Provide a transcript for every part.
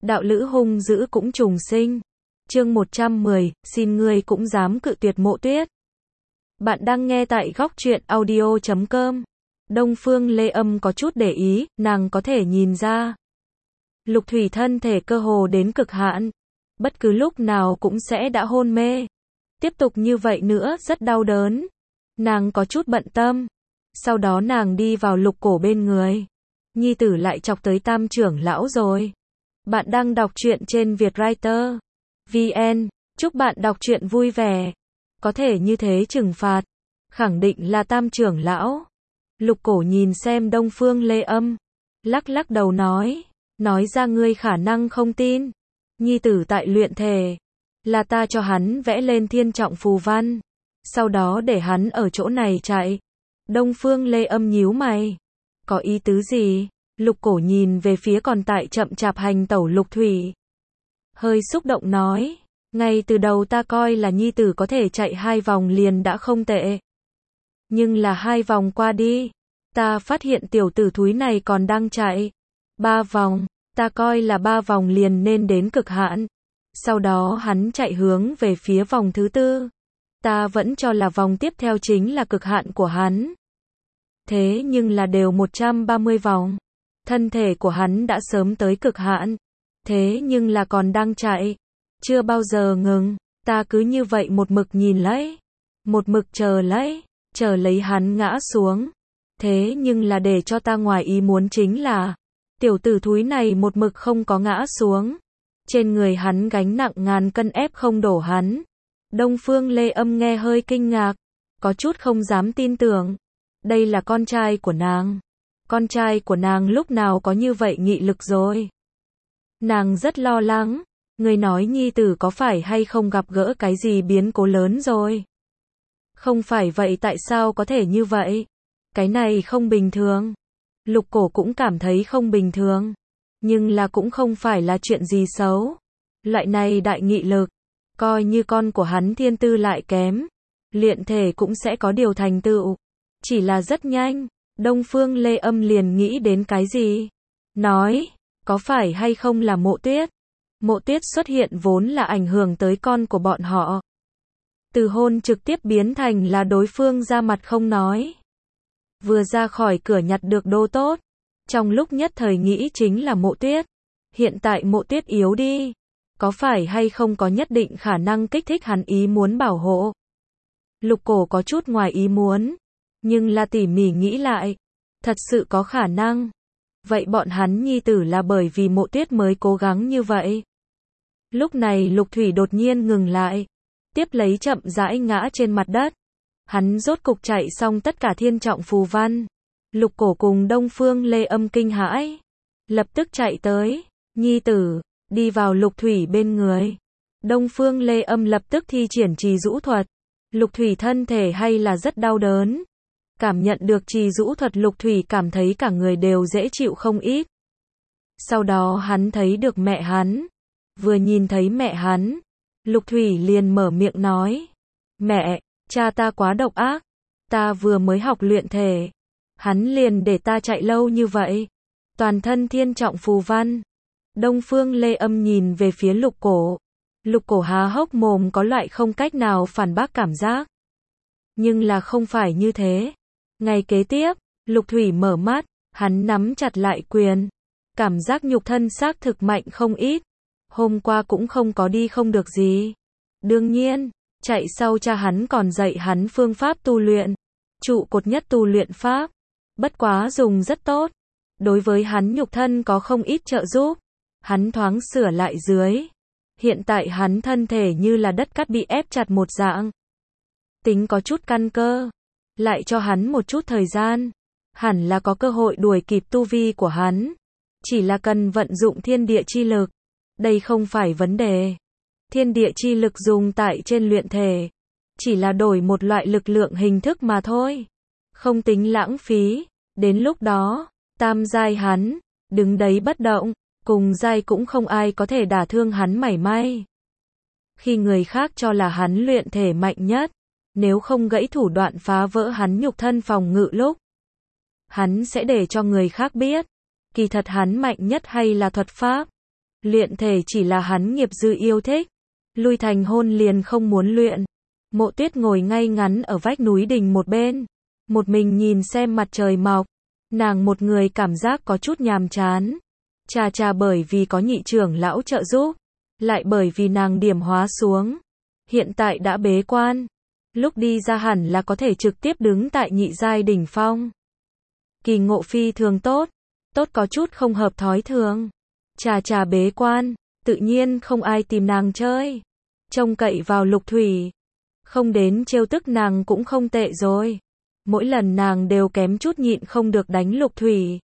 đạo lữ hung dữ cũng trùng sinh. Chương 110, xin ngươi cũng dám cự tuyệt Mộ Tuyết. Bạn đang nghe tại góc truyện audio.com. Đông Phương Lê Âm có chút để ý, nàng có thể nhìn ra. Lục Thủy thân thể cơ hồ đến cực hạn, bất cứ lúc nào cũng sẽ đã hôn mê. Tiếp tục như vậy nữa rất đau đớn. Nàng có chút bận tâm. Sau đó nàng đi vào Lục Cổ bên người. Nhi tử lại chọc tới Tam trưởng lão rồi. Bạn đang đọc truyện trên Vietwriter VN. Chúc bạn đọc truyện vui vẻ. Có thể như thế trừng phạt. Khẳng định là Tam trưởng lão. Lục Cổ nhìn xem Đông Phương Lê Âm. Lắc lắc đầu nói ra ngươi khả năng không tin. Nhi tử tại luyện thể. Là ta cho hắn vẽ lên thiên trọng phù văn. Sau đó để hắn ở chỗ này chạy. Đông Phương Lê Âm nhíu mày. Có ý tứ gì? Lục Cổ nhìn về phía còn tại chậm chạp hành tẩu Lục Thủy. Hơi xúc động nói. Ngay từ đầu ta coi là nhi tử có thể chạy 2 vòng liền đã không tệ. Nhưng là 2 vòng qua đi. Ta phát hiện tiểu tử thúi này còn đang chạy. 3 vòng. Ta coi là 3 vòng liền nên đến cực hạn. Sau đó hắn chạy hướng về phía vòng thứ 4. Ta vẫn cho là vòng tiếp theo chính là cực hạn của hắn. Thế nhưng là đều 130 vòng. Thân thể của hắn đã sớm tới cực hạn. Thế nhưng là còn đang chạy. Chưa bao giờ ngừng. Ta cứ như vậy một mực nhìn lấy. Một mực chờ lấy hắn ngã xuống. Thế nhưng là để cho ta ngoài ý muốn chính là tiểu tử thúi này một mực không có ngã xuống. Trên người hắn gánh nặng ngàn cân ép không đổ hắn. Đông Phương Lê Âm nghe hơi kinh ngạc. Có chút không dám tin tưởng. Đây là con trai của nàng. Con trai của nàng lúc nào có như vậy nghị lực rồi. Nàng rất lo lắng. Người nói nhi tử có phải hay không gặp gỡ cái gì biến cố lớn rồi. Không phải vậy tại sao có thể như vậy? Cái này không bình thường. Lục Cổ cũng cảm thấy không bình thường. Nhưng là cũng không phải là chuyện gì xấu. Loại này đại nghị lực. Coi như con của hắn thiên tư lại kém. Luyện thể cũng sẽ có điều thành tựu. Chỉ là rất nhanh. Đông Phương Lê Âm liền nghĩ đến cái gì? Nói. Có phải hay không là Mộ Tuyết? Mộ Tuyết xuất hiện vốn là ảnh hưởng tới con của bọn họ. Từ hôn trực tiếp biến thành là đối phương ra mặt không nói. Vừa ra khỏi cửa nhặt được đô tốt. Trong lúc nhất thời nghĩ chính là Mộ Tuyết. Hiện tại Mộ Tuyết yếu đi. Có phải hay không có nhất định khả năng kích thích hắn ý muốn bảo hộ? Lục Cổ có chút ngoài ý muốn. Nhưng là tỉ mỉ nghĩ lại. Thật sự có khả năng. Vậy bọn hắn nhi tử là bởi vì Mộ Tuyết mới cố gắng như vậy. Lúc này Lục Thủy đột nhiên ngừng lại. Tiếp lấy chậm rãi ngã trên mặt đất. Hắn rốt cục chạy xong tất cả thiên trọng phù văn. Lục Cổ cùng Đông Phương Lê Âm kinh hãi. Lập tức chạy tới. Nhi tử. Đi vào Lục Thủy bên người. Đông Phương Lê Âm lập tức thi triển trì dũ thuật. Lục Thủy thân thể hay là rất đau đớn. Cảm nhận được trì dũ thuật Lục Thủy cảm thấy cả người đều dễ chịu không ít. Sau đó hắn thấy được mẹ hắn. Vừa nhìn thấy mẹ hắn. Lục Thủy liền mở miệng nói. Mẹ, cha ta quá độc ác. Ta vừa mới học luyện thể. Hắn liền để ta chạy lâu như vậy. Toàn thân thiên trọng phù văn. Đông Phương Lê Âm nhìn về phía Lục Cổ. Lục Cổ há hốc mồm có loại không cách nào phản bác cảm giác. Nhưng là không phải như thế. Ngày kế tiếp, Lục Thủy mở mắt, hắn nắm chặt lại quyền. Cảm giác nhục thân xác thực mạnh không ít. Hôm qua cũng không có đi không được gì. Đương nhiên, chạy sau cha hắn còn dạy hắn phương pháp tu luyện. Trụ cột nhất tu luyện pháp. Bất quá dùng rất tốt. Đối với hắn nhục thân có không ít trợ giúp. Hắn thoáng sửa lại dưới. Hiện tại hắn thân thể như là đất cát bị ép chặt một dạng. Tính có chút căn cơ. Lại cho hắn một chút thời gian. Hẳn là có cơ hội đuổi kịp tu vi của hắn. Chỉ là cần vận dụng thiên địa chi lực. Đây không phải vấn đề. Thiên địa chi lực dùng tại trên luyện thể. Chỉ là đổi một loại lực lượng hình thức mà thôi. Không tính lãng phí. Đến lúc đó, tam giai hắn, đứng đấy bất động. Cùng giai cũng không ai có thể đả thương hắn mảy may. Khi người khác cho là hắn luyện thể mạnh nhất. Nếu không gãy thủ đoạn phá vỡ hắn nhục thân phòng ngự lúc. Hắn sẽ để cho người khác biết. Kỳ thật hắn mạnh nhất hay là thuật pháp. Luyện thể chỉ là hắn nghiệp dư yêu thích. Lui thành hôn liền không muốn luyện. Mộ Tuyết ngồi ngay ngắn ở vách núi đình một bên. Một mình nhìn xem mặt trời mọc. Nàng một người cảm giác có chút nhàm chán. Chà bởi vì có nhị trưởng lão trợ giúp. Lại bởi vì nàng điểm hóa xuống. Hiện tại đã bế quan. Lúc đi ra hẳn là có thể trực tiếp đứng tại nhị giai đỉnh phong. Kỳ ngộ phi thường tốt. Tốt có chút không hợp thói thường. Chà bế quan. Tự nhiên không ai tìm nàng chơi. Trông cậy vào Lục Thủy. Không đến trêu tức nàng cũng không tệ rồi. Mỗi lần nàng đều kém chút nhịn không được đánh Lục Thủy.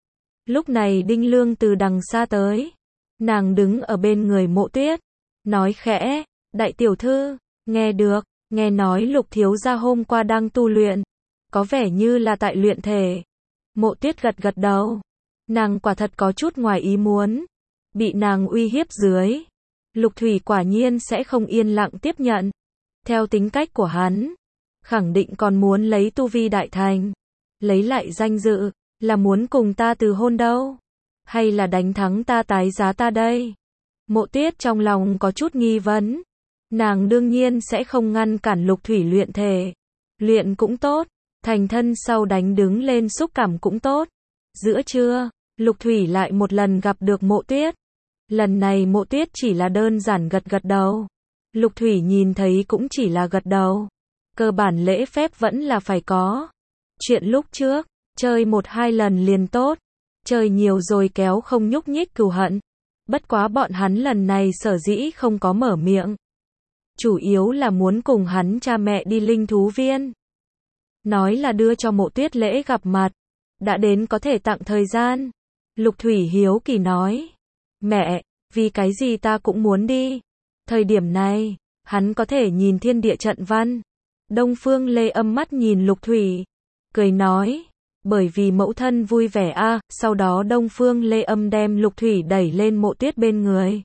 Lúc này Đinh Lương từ đằng xa tới. Nàng đứng ở bên người Mộ Tuyết. Nói khẽ, đại tiểu thư, nghe được, nghe nói Lục thiếu gia hôm qua đang tu luyện. Có vẻ như là tại luyện thể. Mộ Tuyết gật đầu. Nàng quả thật có chút ngoài ý muốn. Bị nàng uy hiếp dưới. Lục Thủy quả nhiên sẽ không yên lặng tiếp nhận. Theo tính cách của hắn, khẳng định còn muốn lấy tu vi đại thành. Lấy lại danh dự, là muốn cùng ta từ hôn đâu. Hay là đánh thắng ta tái giá ta đây. Mộ Tuyết trong lòng có chút nghi vấn. Nàng đương nhiên sẽ không ngăn cản Lục Thủy luyện thể. Luyện cũng tốt, thành thân sau đánh đứng lên xúc cảm cũng tốt. Giữa trưa, Lục Thủy lại một lần gặp được Mộ Tuyết. Lần này Mộ Tuyết chỉ là đơn giản gật đầu. Lục Thủy nhìn thấy cũng chỉ là gật đầu. Cơ bản lễ phép vẫn là phải có. Chuyện lúc trước, chơi 1-2 lần liền tốt. Chơi nhiều rồi kéo không nhúc nhích cừu hận. Bất quá bọn hắn lần này sở dĩ không có mở miệng. Chủ yếu là muốn cùng hắn cha mẹ đi linh thú viên. Nói là đưa cho Mộ Tuyết lễ gặp mặt. Đã đến có thể tặng thời gian. Lục Thủy hiếu kỳ nói. Mẹ, vì cái gì ta cũng muốn đi. Thời điểm này, hắn có thể nhìn thiên địa trận văn. Đông Phương Lê Âm mắt nhìn Lục Thủy. Cười nói. Bởi vì mẫu thân vui vẻ a. Sau đó Đông Phương Lê Âm đem Lục Thủy đẩy lên Mộ Tuyết bên người.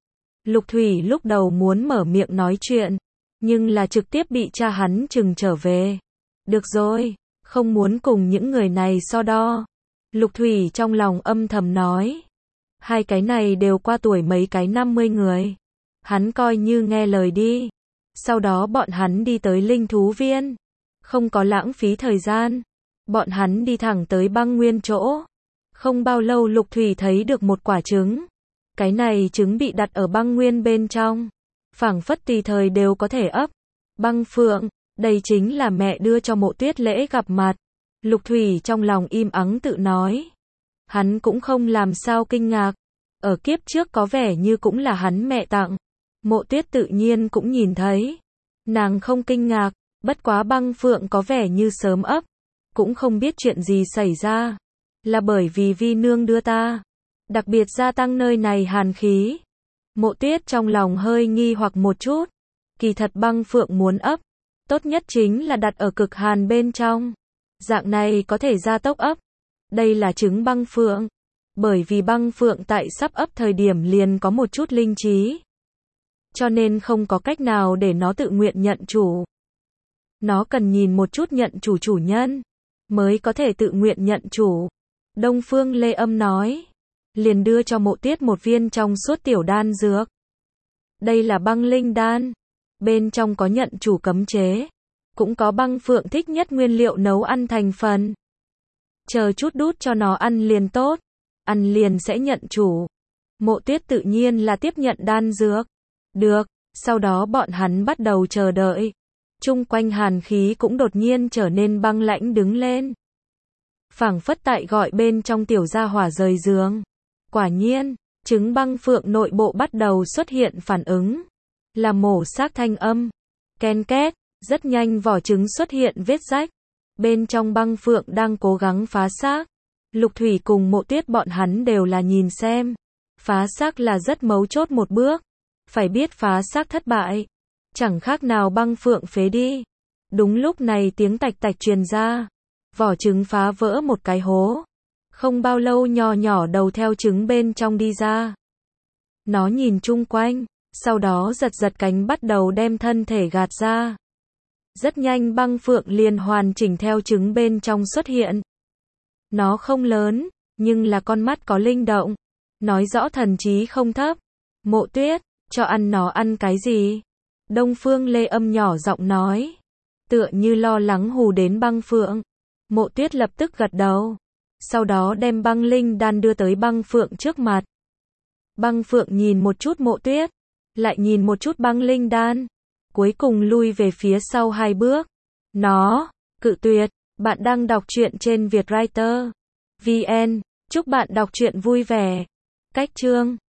Lục Thủy lúc đầu muốn mở miệng nói chuyện. Nhưng là trực tiếp bị cha hắn trừng trở về. Được rồi, không muốn cùng những người này so đo. Lục Thủy trong lòng âm thầm nói. Hai cái này đều qua tuổi mấy cái 50 người. Hắn coi như nghe lời đi. Sau đó bọn hắn đi tới linh thú viên. Không có lãng phí thời gian. Bọn hắn đi thẳng tới băng nguyên chỗ. Không bao lâu Lục Thủy thấy được một quả trứng. Cái này trứng bị đặt ở băng nguyên bên trong. Phảng phất tùy thời đều có thể ấp. Băng phượng, đây chính là mẹ đưa cho Mộ Tuyết lễ gặp mặt. Lục Thủy trong lòng im ắng tự nói. Hắn cũng không làm sao kinh ngạc. Ở kiếp trước có vẻ như cũng là hắn mẹ tặng. Mộ Tuyết tự nhiên cũng nhìn thấy. Nàng không kinh ngạc, bất quá băng phượng có vẻ như sớm ấp. Cũng không biết chuyện gì xảy ra. Là bởi vì Vi Nương đưa ta. Đặc biệt gia tăng nơi này hàn khí. Mộ Tuyết trong lòng hơi nghi hoặc một chút. Kỳ thật băng phượng muốn ấp. Tốt nhất chính là đặt ở cực hàn bên trong. Dạng này có thể gia tốc ấp. Đây là trứng băng phượng. Bởi vì băng phượng tại sắp ấp thời điểm liền có một chút linh trí. Cho nên không có cách nào để nó tự nguyện nhận chủ. Nó cần nhìn một chút nhận chủ chủ nhân. Mới có thể tự nguyện nhận chủ. Đông Phương Lê Âm nói. Liền đưa cho Mộ Tuyết một viên trong suốt tiểu đan dược. Đây là băng linh đan. Bên trong có nhận chủ cấm chế. Cũng có băng phượng thích nhất nguyên liệu nấu ăn thành phần. Chờ chút đút cho nó ăn liền tốt. Ăn liền sẽ nhận chủ. Mộ Tuyết tự nhiên là tiếp nhận đan dược. Được, sau đó bọn hắn bắt đầu chờ đợi. Chung quanh hàn khí cũng đột nhiên trở nên băng lãnh đứng lên. Phảng phất tại gọi bên trong tiểu gia hỏa rời giường. Quả nhiên, trứng băng phượng nội bộ bắt đầu xuất hiện phản ứng. Là mổ xác thanh âm. Ken két, rất nhanh vỏ trứng xuất hiện vết rách. Bên trong băng phượng đang cố gắng phá xác. Lục Thủy cùng Mộ Tuyết bọn hắn đều là nhìn xem. Phá xác là rất mấu chốt một bước. Phải biết phá xác thất bại. Chẳng khác nào băng phượng phế đi. Đúng lúc này tiếng tạch tạch truyền ra. Vỏ trứng phá vỡ một cái hố. Không bao lâu nhỏ nhỏ đầu theo trứng bên trong đi ra. Nó nhìn chung quanh. Sau đó giật giật cánh bắt đầu đem thân thể gạt ra. Rất nhanh băng phượng liền hoàn chỉnh theo trứng bên trong xuất hiện. Nó không lớn, nhưng là con mắt có linh động. nói rõ thần trí không thấp. Mộ Tuyết, cho ăn nó ăn cái gì? Đông Phương Lê Âm nhỏ giọng nói, tựa như lo lắng hù đến Băng Phượng. Mộ Tuyết lập tức gật đầu, sau đó đem băng linh đan đưa tới Băng Phượng trước mặt. Băng Phượng nhìn một chút Mộ Tuyết, lại nhìn một chút băng linh đan, cuối cùng lui về phía sau 2 bước. Nó, cự tuyệt. Bạn đang đọc truyện trên Vietwriter VN, chúc bạn đọc truyện vui vẻ. Cách chương